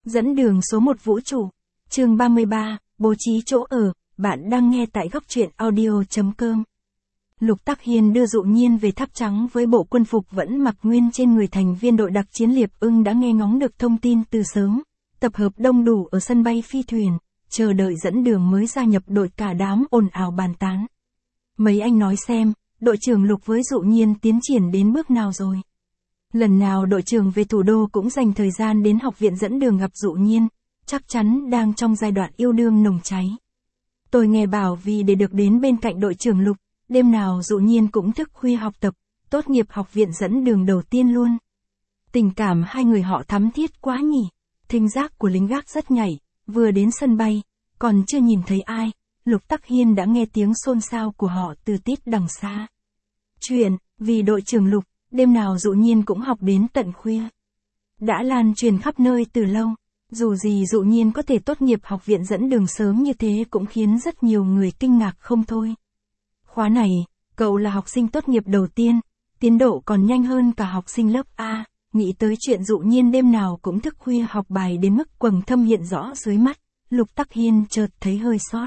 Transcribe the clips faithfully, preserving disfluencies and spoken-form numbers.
Dẫn đường số một vũ trụ. Chương ba mươi ba, bố trí chỗ ở, bạn đang nghe tại góc truyện audio chấm com. Lục Tắc Hiên đưa Dụ Nhiên về Tháp Trắng với bộ quân phục vẫn mặc nguyên trên người. Thành viên đội đặc chiến Liệp Ưng đã nghe ngóng được thông tin từ sớm, tập hợp đông đủ ở sân bay phi thuyền, chờ đợi dẫn đường mới gia nhập đội. Cả đám ồn ào bàn tán. Mấy anh nói xem, đội trưởng Lục với Dụ Nhiên tiến triển đến bước nào rồi? Lần nào đội trưởng về thủ đô cũng dành thời gian đến học viện dẫn đường gặp Dụ Nhiên, chắc chắn đang trong giai đoạn yêu đương nồng cháy. Tôi nghe bảo vì để được đến bên cạnh đội trưởng Lục, đêm nào Dụ Nhiên cũng thức khuya học tập, tốt nghiệp học viện dẫn đường đầu tiên luôn. Tình cảm hai người họ thắm thiết quá nhỉ. Thính giác của lính gác rất nhạy, vừa đến sân bay, còn chưa nhìn thấy ai, Lục Tắc Hiên đã nghe tiếng xôn xao của họ từ tít đằng xa. Chuyện, vì đội trưởng Lục, đêm nào Dụ Nhiên cũng học đến tận khuya. Đã lan truyền khắp nơi từ lâu, dù gì Dụ Nhiên có thể tốt nghiệp học viện dẫn đường sớm như thế cũng khiến rất nhiều người kinh ngạc không thôi. Khóa này, cậu là học sinh tốt nghiệp đầu tiên, tiến độ còn nhanh hơn cả học sinh lớp A, nghĩ tới chuyện Dụ Nhiên đêm nào cũng thức khuya học bài đến mức quầng thâm hiện rõ dưới mắt, Lục Tắc Hiên chợt thấy hơi xót.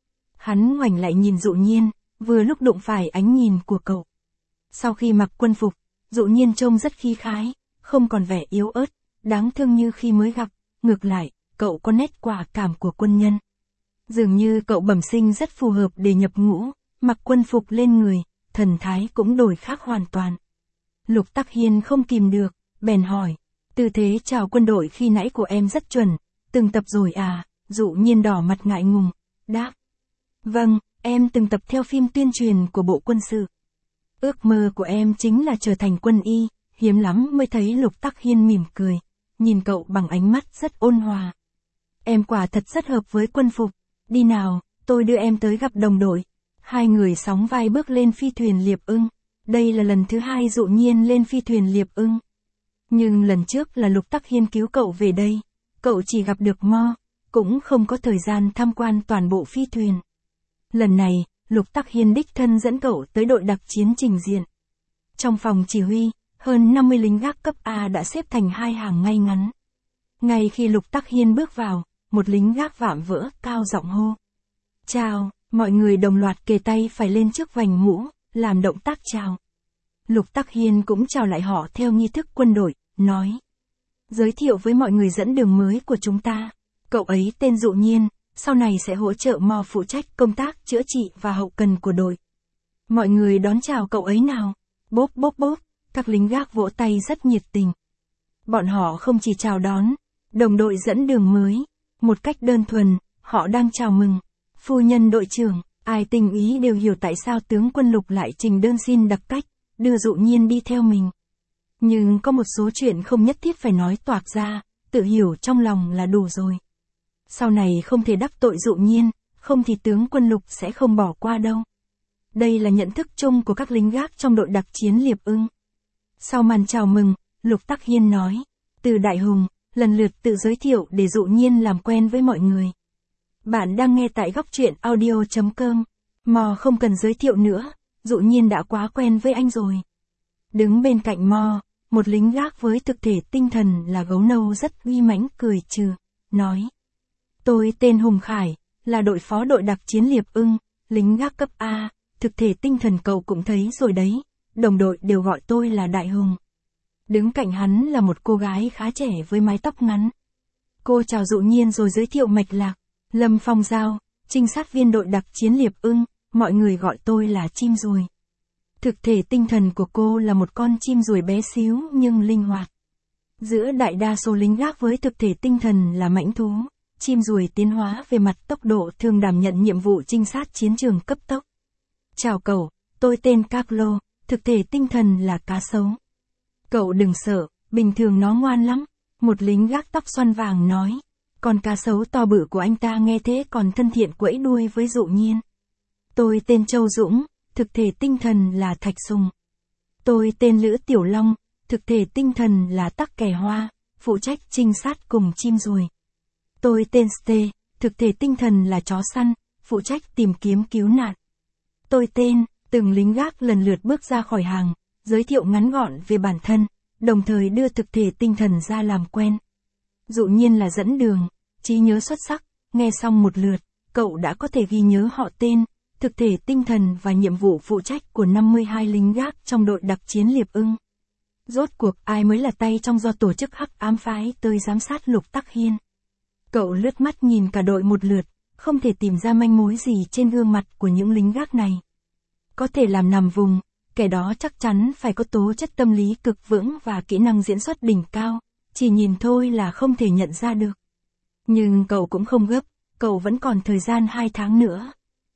Hắn ngoảnh lại nhìn Dụ Nhiên, vừa lúc đụng phải ánh nhìn của cậu. Sau khi mặc quân phục, Dụ Nhiên trông rất khí khái, không còn vẻ yếu ớt, đáng thương như khi mới gặp, ngược lại, cậu có nét quả cảm của quân nhân. Dường như cậu bẩm sinh rất phù hợp để nhập ngũ, mặc quân phục lên người, thần thái cũng đổi khác hoàn toàn. Lục Tắc Hiên không kìm được, bèn hỏi, tư thế chào quân đội khi nãy của em rất chuẩn, từng tập rồi à? Dụ Nhiên đỏ mặt ngại ngùng, đáp. Vâng, em từng tập theo phim tuyên truyền của Bộ Quân sự. Ước mơ của em chính là trở thành quân y, hiếm lắm mới thấy Lục Tắc Hiên mỉm cười, nhìn cậu bằng ánh mắt rất ôn hòa. Em quả thật rất hợp với quân phục, đi nào, tôi đưa em tới gặp đồng đội. Hai người sóng vai bước lên phi thuyền Liệp Ưng, đây là lần thứ hai Dụ Nhiên lên phi thuyền Liệp Ưng. Nhưng lần trước là Lục Tắc Hiên cứu cậu về đây, cậu chỉ gặp được Mo, cũng không có thời gian tham quan toàn bộ phi thuyền. Lần này, Lục Tắc Hiên đích thân dẫn cậu tới đội đặc chiến trình diện. Trong phòng chỉ huy, hơn năm mươi lính gác cấp A đã xếp thành hai hàng ngay ngắn. Ngay khi Lục Tắc Hiên bước vào, một lính gác vạm vỡ cao giọng hô. Chào, mọi người đồng loạt kề tay phải lên trước vành mũ, làm động tác chào. Lục Tắc Hiên cũng chào lại họ theo nghi thức quân đội, nói. Giới thiệu với mọi người dẫn đường mới của chúng ta. Cậu ấy tên Dụ Nhiên, sau này sẽ hỗ trợ Mo phụ trách công tác chữa trị và hậu cần của đội. Mọi người đón chào cậu ấy nào. Bốp bốp bốp, các lính gác vỗ tay rất nhiệt tình. Bọn họ không chỉ chào đón đồng đội dẫn đường mới, một cách đơn thuần, họ đang chào mừng. Phu nhân đội trưởng, ai tình ý đều hiểu tại sao tướng quân Lục lại trình đơn xin đặc cách, đưa Dụ Nhiên đi theo mình. Nhưng có một số chuyện không nhất thiết phải nói toạc ra, tự hiểu trong lòng là đủ rồi. Sau này không thể đắc tội Dụ Nhiên, không thì tướng quân Lục sẽ không bỏ qua đâu. Đây là nhận thức chung của các lính gác trong đội đặc chiến Liệp Ưng. Sau màn chào mừng, Lục Tắc Hiên nói, từ Đại Hùng, lần lượt tự giới thiệu để Dụ Nhiên làm quen với mọi người. Bạn đang nghe tại góc truyện audio chấm com. Mo không cần giới thiệu nữa, Dụ Nhiên đã quá quen với anh rồi. Đứng bên cạnh Mo, một lính gác với thực thể tinh thần là gấu nâu rất uy mãnh cười trừ, nói. Tôi tên Hùng Khải, là đội phó đội đặc chiến Liệp Ưng, lính gác cấp A, thực thể tinh thần cậu cũng thấy rồi đấy, đồng đội đều gọi tôi là Đại Hùng. Đứng cạnh hắn là một cô gái khá trẻ với mái tóc ngắn. Cô chào Dụ Nhiên rồi giới thiệu mạch lạc, Lâm Phong Giao, trinh sát viên đội đặc chiến Liệp Ưng, mọi người gọi tôi là chim ruồi. Thực thể tinh thần của cô là một con chim ruồi bé xíu nhưng linh hoạt. Giữa đại đa số lính gác với thực thể tinh thần là mãnh thú, chim ruồi tiến hóa về mặt tốc độ thường đảm nhận nhiệm vụ trinh sát chiến trường cấp tốc. Chào cậu, tôi tên Carlo, thực thể tinh thần là cá sấu. Cậu đừng sợ, bình thường nó ngoan lắm, một lính gác tóc xoăn vàng nói. Còn cá sấu to bự của anh ta nghe thế còn thân thiện quẫy đuôi với Dụ Nhiên. Tôi tên Châu Dũng, thực thể tinh thần là Thạch Sùng. Tôi tên Lữ Tiểu Long, thực thể tinh thần là Tắc Kè Hoa, phụ trách trinh sát cùng chim ruồi. Tôi tên Ste, thực thể tinh thần là chó săn, phụ trách tìm kiếm cứu nạn. Tôi tên, từng lính gác lần lượt bước ra khỏi hàng, giới thiệu ngắn gọn về bản thân, đồng thời đưa thực thể tinh thần ra làm quen. Dụ nhiên là dẫn đường, trí nhớ xuất sắc, nghe xong một lượt, cậu đã có thể ghi nhớ họ tên, thực thể tinh thần và nhiệm vụ phụ trách của năm mươi hai lính gác trong đội đặc chiến Liệp Ưng. Rốt cuộc ai mới là tay trong do tổ chức Hắc Ám phái tới giám sát Lục Tắc Hiên. Cậu lướt mắt nhìn cả đội một lượt, không thể tìm ra manh mối gì trên gương mặt của những lính gác này. Có thể làm nằm vùng, kẻ đó chắc chắn phải có tố chất tâm lý cực vững và kỹ năng diễn xuất đỉnh cao, chỉ nhìn thôi là không thể nhận ra được. Nhưng cậu cũng không gấp, cậu vẫn còn thời gian hai tháng nữa.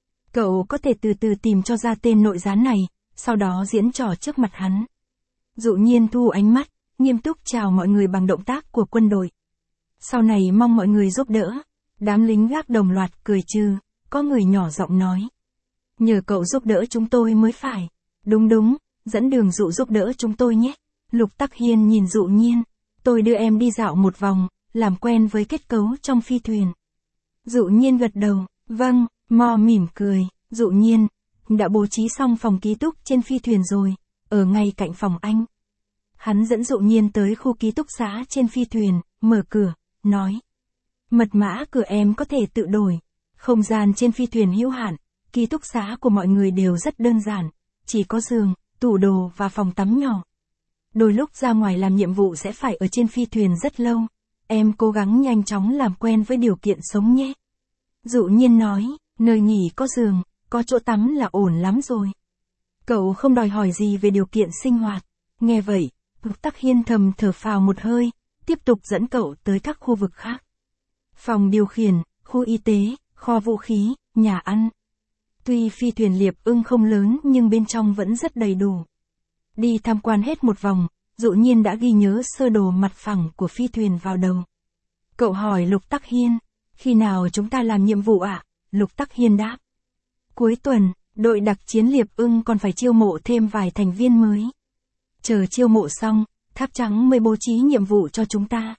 Cậu có thể từ từ tìm cho ra tên nội gián này, sau đó diễn trò trước mặt hắn. Dụ nhiên thu ánh mắt, nghiêm túc chào mọi người bằng động tác của quân đội. Sau này mong mọi người giúp đỡ. Đám lính gác đồng loạt cười trừ, có người nhỏ giọng nói. Nhờ cậu giúp đỡ chúng tôi mới phải. Đúng đúng, dẫn đường Dụ giúp đỡ chúng tôi nhé. Lục Tắc Hiên nhìn Dụ nhiên. Tôi đưa em đi dạo một vòng, làm quen với kết cấu trong phi thuyền. Dụ nhiên gật đầu, vâng, Mo mỉm cười. Dụ nhiên, đã bố trí xong phòng ký túc trên phi thuyền rồi, ở ngay cạnh phòng anh. Hắn dẫn Dụ nhiên tới khu ký túc xá trên phi thuyền, mở cửa, nói. Mật mã cửa em có thể tự đổi. Không gian trên phi thuyền hữu hạn, ký túc xá của mọi người đều rất đơn giản, chỉ có giường, tủ đồ và phòng tắm nhỏ. Đôi lúc ra ngoài làm nhiệm vụ sẽ phải ở trên phi thuyền rất lâu, em cố gắng nhanh chóng làm quen với điều kiện sống nhé. Dụ nhiên nói, nơi nghỉ có giường, có chỗ tắm là ổn lắm rồi. Cậu không đòi hỏi gì về điều kiện sinh hoạt. Nghe vậy, Lục Tắc Hiên thầm thở phào một hơi, tiếp tục dẫn cậu tới các khu vực khác. Phòng điều khiển, khu y tế, kho vũ khí, nhà ăn. Tuy phi thuyền Liệp Ưng không lớn nhưng bên trong vẫn rất đầy đủ. Đi tham quan hết một vòng, Dụ nhiên đã ghi nhớ sơ đồ mặt phẳng của phi thuyền vào đầu. Cậu hỏi Lục Tắc Hiên, khi nào chúng ta làm nhiệm vụ ạ? À? Lục Tắc Hiên đáp. Cuối tuần, đội đặc chiến Liệp Ưng còn phải chiêu mộ thêm vài thành viên mới. Chờ chiêu mộ xong, Tháp Trắng mới bố trí nhiệm vụ cho chúng ta.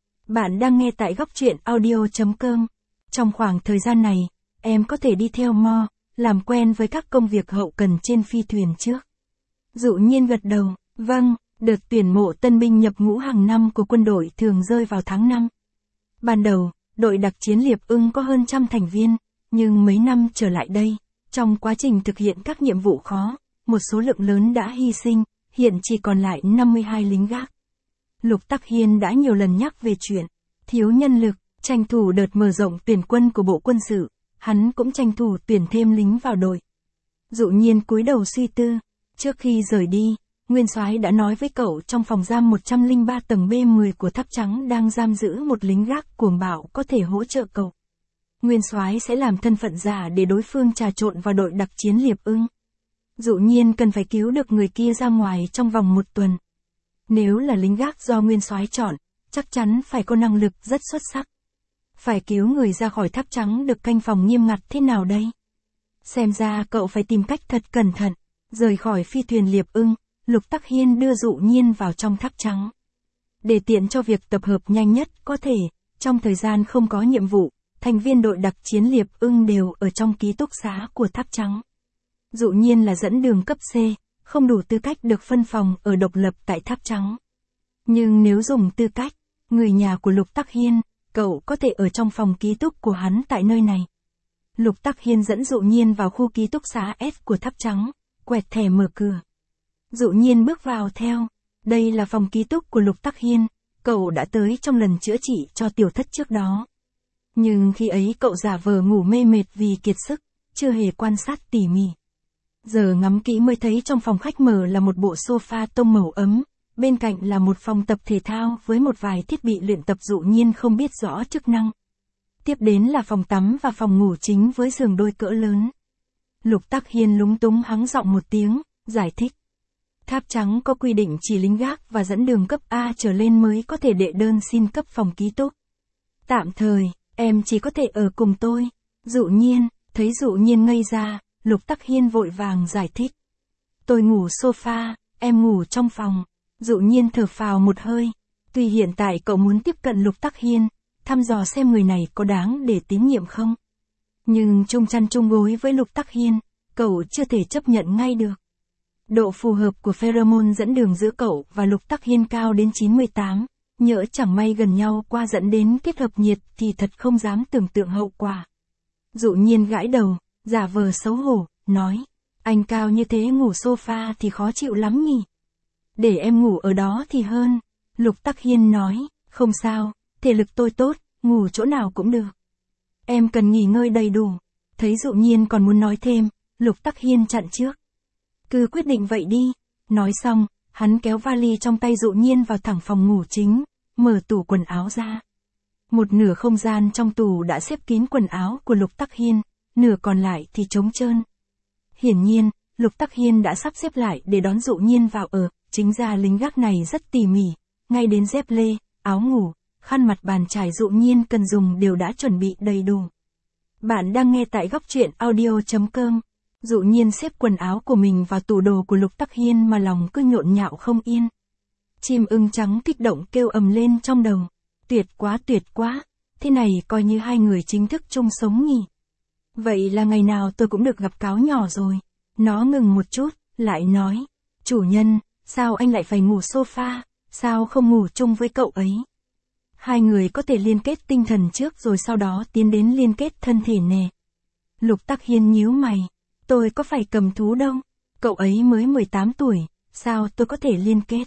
Bạn đang nghe tại góc truyện audio chấm com. Trong khoảng thời gian này, em có thể đi theo Mo, làm quen với các công việc hậu cần trên phi thuyền trước. Dụ nhiên gật đầu, vâng, đợt tuyển mộ tân binh nhập ngũ hàng năm của quân đội thường rơi vào tháng năm. Ban đầu, đội đặc chiến Liệp Ưng có hơn trăm thành viên, nhưng mấy năm trở lại đây, trong quá trình thực hiện các nhiệm vụ khó, một số lượng lớn đã hy sinh, hiện chỉ còn lại năm mươi hai lính gác. Lục Tắc Hiên đã nhiều lần nhắc về chuyện thiếu nhân lực, tranh thủ đợt mở rộng tuyển quân của Bộ Quân sự, hắn cũng tranh thủ tuyển thêm lính vào đội. Dụ nhiên cúi đầu suy tư, trước khi rời đi, Nguyên Soái đã nói với cậu trong phòng giam một trăm lẻ ba tầng B mười của Tháp Trắng đang giam giữ một lính gác cuồng bạo có thể hỗ trợ cậu. Nguyên Soái sẽ làm thân phận giả để đối phương trà trộn vào đội đặc chiến Liệp Ưng. Dụ nhiên cần phải cứu được người kia ra ngoài trong vòng một tuần. Nếu là lính gác do Nguyên Soái chọn, chắc chắn phải có năng lực rất xuất sắc. Phải cứu người ra khỏi Tháp Trắng được canh phòng nghiêm ngặt thế nào đây? Xem ra cậu phải tìm cách thật cẩn thận. Rời khỏi phi thuyền Liệp Ưng, Lục Tắc Hiên đưa Dụ nhiên vào trong Tháp Trắng. Để tiện cho việc tập hợp nhanh nhất có thể, trong thời gian không có nhiệm vụ, thành viên đội đặc chiến Liệp Ưng đều ở trong ký túc xá của Tháp Trắng. Dụ nhiên là dẫn đường cấp C, không đủ tư cách được phân phòng ở độc lập tại Tháp Trắng. Nhưng nếu dùng tư cách, người nhà của Lục Tắc Hiên, cậu có thể ở trong phòng ký túc của hắn tại nơi này. Lục Tắc Hiên dẫn Dụ nhiên vào khu ký túc xá S của Tháp Trắng, quẹt thẻ mở cửa. Dụ nhiên bước vào theo. Đây là phòng ký túc của Lục Tắc Hiên, cậu đã tới trong lần chữa trị cho tiểu thất trước đó. Nhưng khi ấy cậu giả vờ ngủ mê mệt vì kiệt sức, chưa hề quan sát tỉ mỉ. Giờ ngắm kỹ mới thấy trong phòng khách mở là một bộ sofa tông màu ấm, bên cạnh là một phòng tập thể thao với một vài thiết bị luyện tập Dụ nhiên không biết rõ chức năng. Tiếp đến là phòng tắm và phòng ngủ chính với giường đôi cỡ lớn. Lục Tắc Hiên lúng túng hắng giọng một tiếng, giải thích. Tháp Trắng có quy định chỉ lính gác và dẫn đường cấp A trở lên mới có thể đệ đơn xin cấp phòng ký túc. Tạm thời, em chỉ có thể ở cùng tôi. Dụ nhiên, thấy Dụ nhiên ngây ra, Lục Tắc Hiên vội vàng giải thích. Tôi ngủ sofa, em ngủ trong phòng. Dụ nhiên thở phào một hơi. Tuy hiện tại cậu muốn tiếp cận Lục Tắc Hiên, thăm dò xem người này có đáng để tín nhiệm không. Nhưng chung chăn chung gối với Lục Tắc Hiên, cậu chưa thể chấp nhận ngay được. Độ phù hợp của pheromone dẫn đường giữa cậu và Lục Tắc Hiên cao đến chín mươi tám, nhỡ chẳng may gần nhau qua dẫn đến kết hợp nhiệt thì thật không dám tưởng tượng hậu quả. Dụ nhiên gãi đầu, giả vờ xấu hổ, nói, anh cao như thế ngủ sofa thì khó chịu lắm nhỉ. Để em ngủ ở đó thì hơn. Lục Tắc Hiên nói, không sao, thể lực tôi tốt, ngủ chỗ nào cũng được. Em cần nghỉ ngơi đầy đủ. Thấy Dụ Nhiên còn muốn nói thêm, Lục Tắc Hiên chặn trước. Cứ quyết định vậy đi. Nói xong, hắn kéo vali trong tay Dụ Nhiên vào thẳng phòng ngủ chính, mở tủ quần áo ra. Một nửa không gian trong tủ đã xếp kín quần áo của Lục Tắc Hiên, nửa còn lại thì trống trơn. Hiển nhiên, Lục Tắc Hiên đã sắp xếp lại để đón Dụ Nhiên vào ở, chính ra lính gác này rất tỉ mỉ, ngay đến dép lê, áo ngủ, khăn mặt bàn chải Dụ Nhiên cần dùng đều đã chuẩn bị đầy đủ. Bạn đang nghe tại góc truyện audio chấm com. Dụ Nhiên xếp quần áo của mình vào tủ đồ của Lục Tắc Hiên mà lòng cứ nhộn nhạo không yên. Chim ưng trắng kích động kêu ầm lên trong đầu. Tuyệt quá tuyệt quá, thế này coi như hai người chính thức chung sống nhỉ. Vậy là ngày nào tôi cũng được gặp cáo nhỏ rồi. Nó ngừng một chút, lại nói, chủ nhân, sao anh lại phải ngủ sofa, sao không ngủ chung với cậu ấy? Hai người có thể liên kết tinh thần trước rồi sau đó tiến đến liên kết thân thể nè. Lục Tắc Hiên nhíu mày, tôi có phải cầm thú đâu, cậu ấy mới mười tám tuổi, sao tôi có thể liên kết?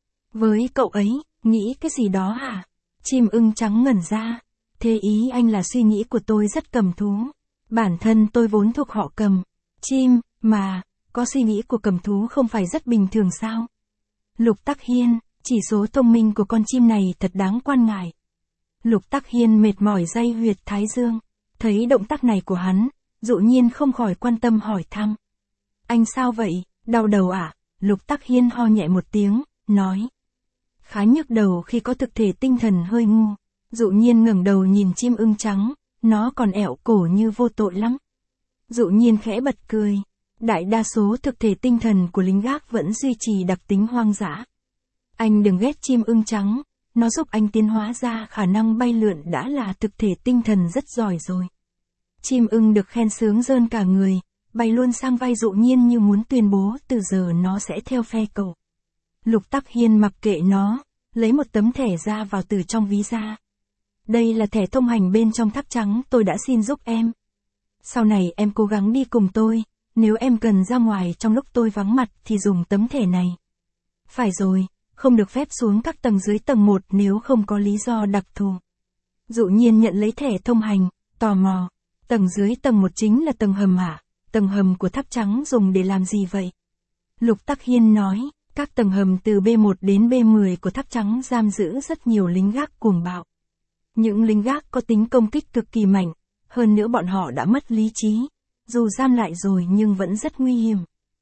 Với cậu ấy, nghĩ cái gì đó hả? Chim ưng trắng ngẩn ra, thế ý anh là suy nghĩ của tôi rất cầm thú. Bản thân tôi vốn thuộc họ Cầm. Chim, mà, có suy nghĩ của cầm thú không phải rất bình thường sao? Lục Tắc Hiên, chỉ số thông minh của con chim này thật đáng quan ngại. Lục Tắc Hiên mệt mỏi day huyệt thái dương. Thấy động tác này của hắn, Dụ Nhiên không khỏi quan tâm hỏi thăm. Anh sao vậy, đau đầu à? Lục Tắc Hiên ho nhẹ một tiếng, nói. Khá nhức đầu khi có thực thể tinh thần hơi ngu. Dụ Nhiên ngẩng đầu nhìn chim ưng trắng, nó còn ẹo cổ như vô tội lắm. Dụ Nhiên khẽ bật cười. Đại đa số thực thể tinh thần của lính gác vẫn duy trì đặc tính hoang dã. Anh đừng ghét chim ưng trắng, nó giúp anh tiến hóa ra khả năng bay lượn đã là thực thể tinh thần rất giỏi rồi. Chim ưng được khen sướng rơn cả người, bay luôn sang vai Dụ Nhiên như muốn tuyên bố từ giờ nó sẽ theo phe cậu. Lục Tắc Hiên mặc kệ nó, lấy một tấm thẻ ra vào từ trong ví ra. Đây là thẻ thông hành bên trong tháp trắng tôi đã xin giúp em. Sau này em cố gắng đi cùng tôi, nếu em cần ra ngoài trong lúc tôi vắng mặt thì dùng tấm thẻ này. Phải rồi, không được phép xuống các tầng dưới tầng một nếu không có lý do đặc thù. Dụ Nhiên nhận lấy thẻ thông hành, tò mò. Tầng dưới tầng một chính là tầng hầm hả? Tầng hầm của tháp trắng dùng để làm gì vậy? Lục Tắc Hiên nói, các tầng hầm từ B một đến B mười của tháp trắng giam giữ rất nhiều lính gác cuồng bạo. Những lính gác có tính công kích cực kỳ mạnh, hơn nữa bọn họ đã mất lý trí. Dù giam lại rồi nhưng vẫn rất nguy hiểm.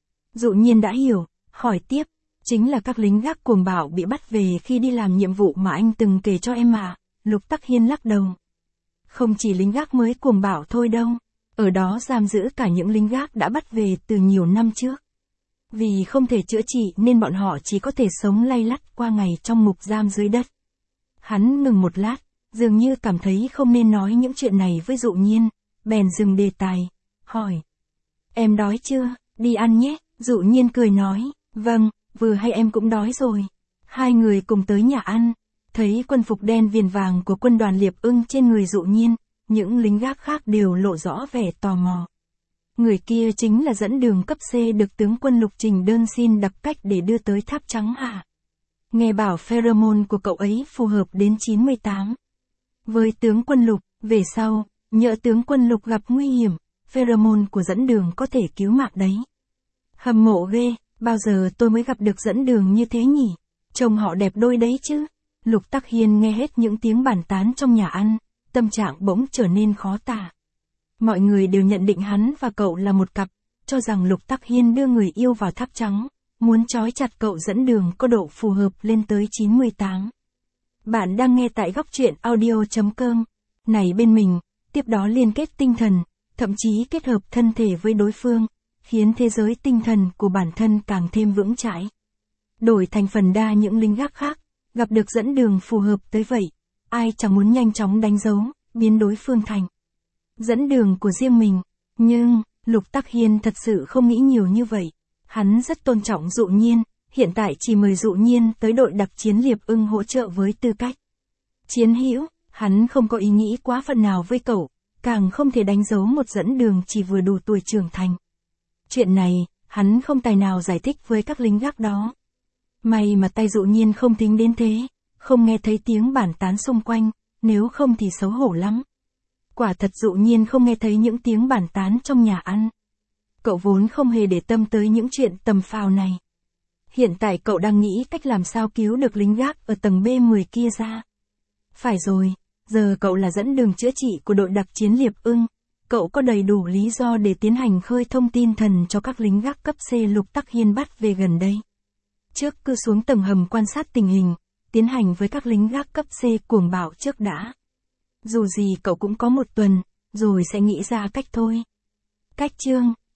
Dụ Nhiên đã hiểu, hỏi tiếp, chính là các lính gác cuồng bạo bị bắt về khi đi làm nhiệm vụ mà anh từng kể cho em à? Lục Tắc Hiên lắc đầu. Không chỉ lính gác mới cuồng bạo thôi đâu, ở đó giam giữ cả những lính gác đã bắt về từ nhiều năm trước. Vì không thể chữa trị nên bọn họ chỉ có thể sống lay lắt qua ngày trong ngục giam dưới đất. Hắn ngừng một lát, dường như cảm thấy không nên nói những chuyện này với Dụ Nhiên, bèn dừng đề tài, hỏi. Em đói chưa, đi ăn nhé, Dụ Nhiên cười nói, vâng, vừa hay em cũng đói rồi. Hai người cùng tới nhà ăn, thấy quân phục đen viền vàng của quân đoàn Liệp Ưng trên người Dụ Nhiên, những lính gác khác đều lộ rõ vẻ tò mò. Người kia chính là dẫn đường cấp C được tướng quân Lục Trình đơn xin đặc cách để đưa tới tháp trắng hả? Nghe bảo pheromone của cậu ấy phù hợp đến chín mươi tám. Với tướng quân Lục, về sau, nhỡ tướng quân Lục gặp nguy hiểm, pheromone của dẫn đường có thể cứu mạng đấy. Hâm mộ ghê, bao giờ tôi mới gặp được dẫn đường như thế nhỉ? Trông họ đẹp đôi đấy chứ. Lục Tắc Hiên nghe hết những tiếng bàn tán trong nhà ăn, tâm trạng bỗng trở nên khó tả. Mọi người đều nhận định hắn và cậu là một cặp, cho rằng Lục Tắc Hiên đưa người yêu vào tháp trắng, muốn trói chặt cậu dẫn đường có độ phù hợp lên tới chín mươi tám. Bạn đang nghe tại góc truyện audio chấm com. Này bên mình, tiếp đó liên kết tinh thần, thậm chí kết hợp thân thể với đối phương, khiến thế giới tinh thần của bản thân càng thêm vững chãi. Đổi thành phần đa những lính gác khác, gặp được dẫn đường phù hợp tới vậy, ai chẳng muốn nhanh chóng đánh dấu, biến đối phương thành dẫn đường của riêng mình. Nhưng, Lục Tắc Hiên thật sự không nghĩ nhiều như vậy. Hắn rất tôn trọng Dụ Nhiên, hiện tại chỉ mời Dụ Nhiên tới đội đặc chiến Liệp Ưng hỗ trợ với tư cách chiến hữu, hắn không có ý nghĩ quá phận nào với cậu, càng không thể đánh dấu một dẫn đường chỉ vừa đủ tuổi trưởng thành. Chuyện này, hắn không tài nào giải thích với các lính gác đó. May mà tay Dụ Nhiên không tính đến thế, không nghe thấy tiếng bàn tán xung quanh, nếu không thì xấu hổ lắm. Quả thật Dụ Nhiên không nghe thấy những tiếng bàn tán trong nhà ăn. Cậu vốn không hề để tâm tới những chuyện tầm phào này. Hiện tại cậu đang nghĩ cách làm sao cứu được lính gác ở tầng B mười kia ra. Phải rồi, giờ cậu là dẫn đường chữa trị của đội đặc chiến Liệp Ưng. Cậu có đầy đủ lý do để tiến hành khơi thông tin thần cho các lính gác cấp C Lục Tắc Hiên bắt về gần đây. Trước cứ xuống tầng hầm quan sát tình hình, tiến hành với các lính gác cấp C cuồng bạo trước đã. Dù gì cậu cũng có một tuần, rồi sẽ nghĩ ra cách thôi. Cách chương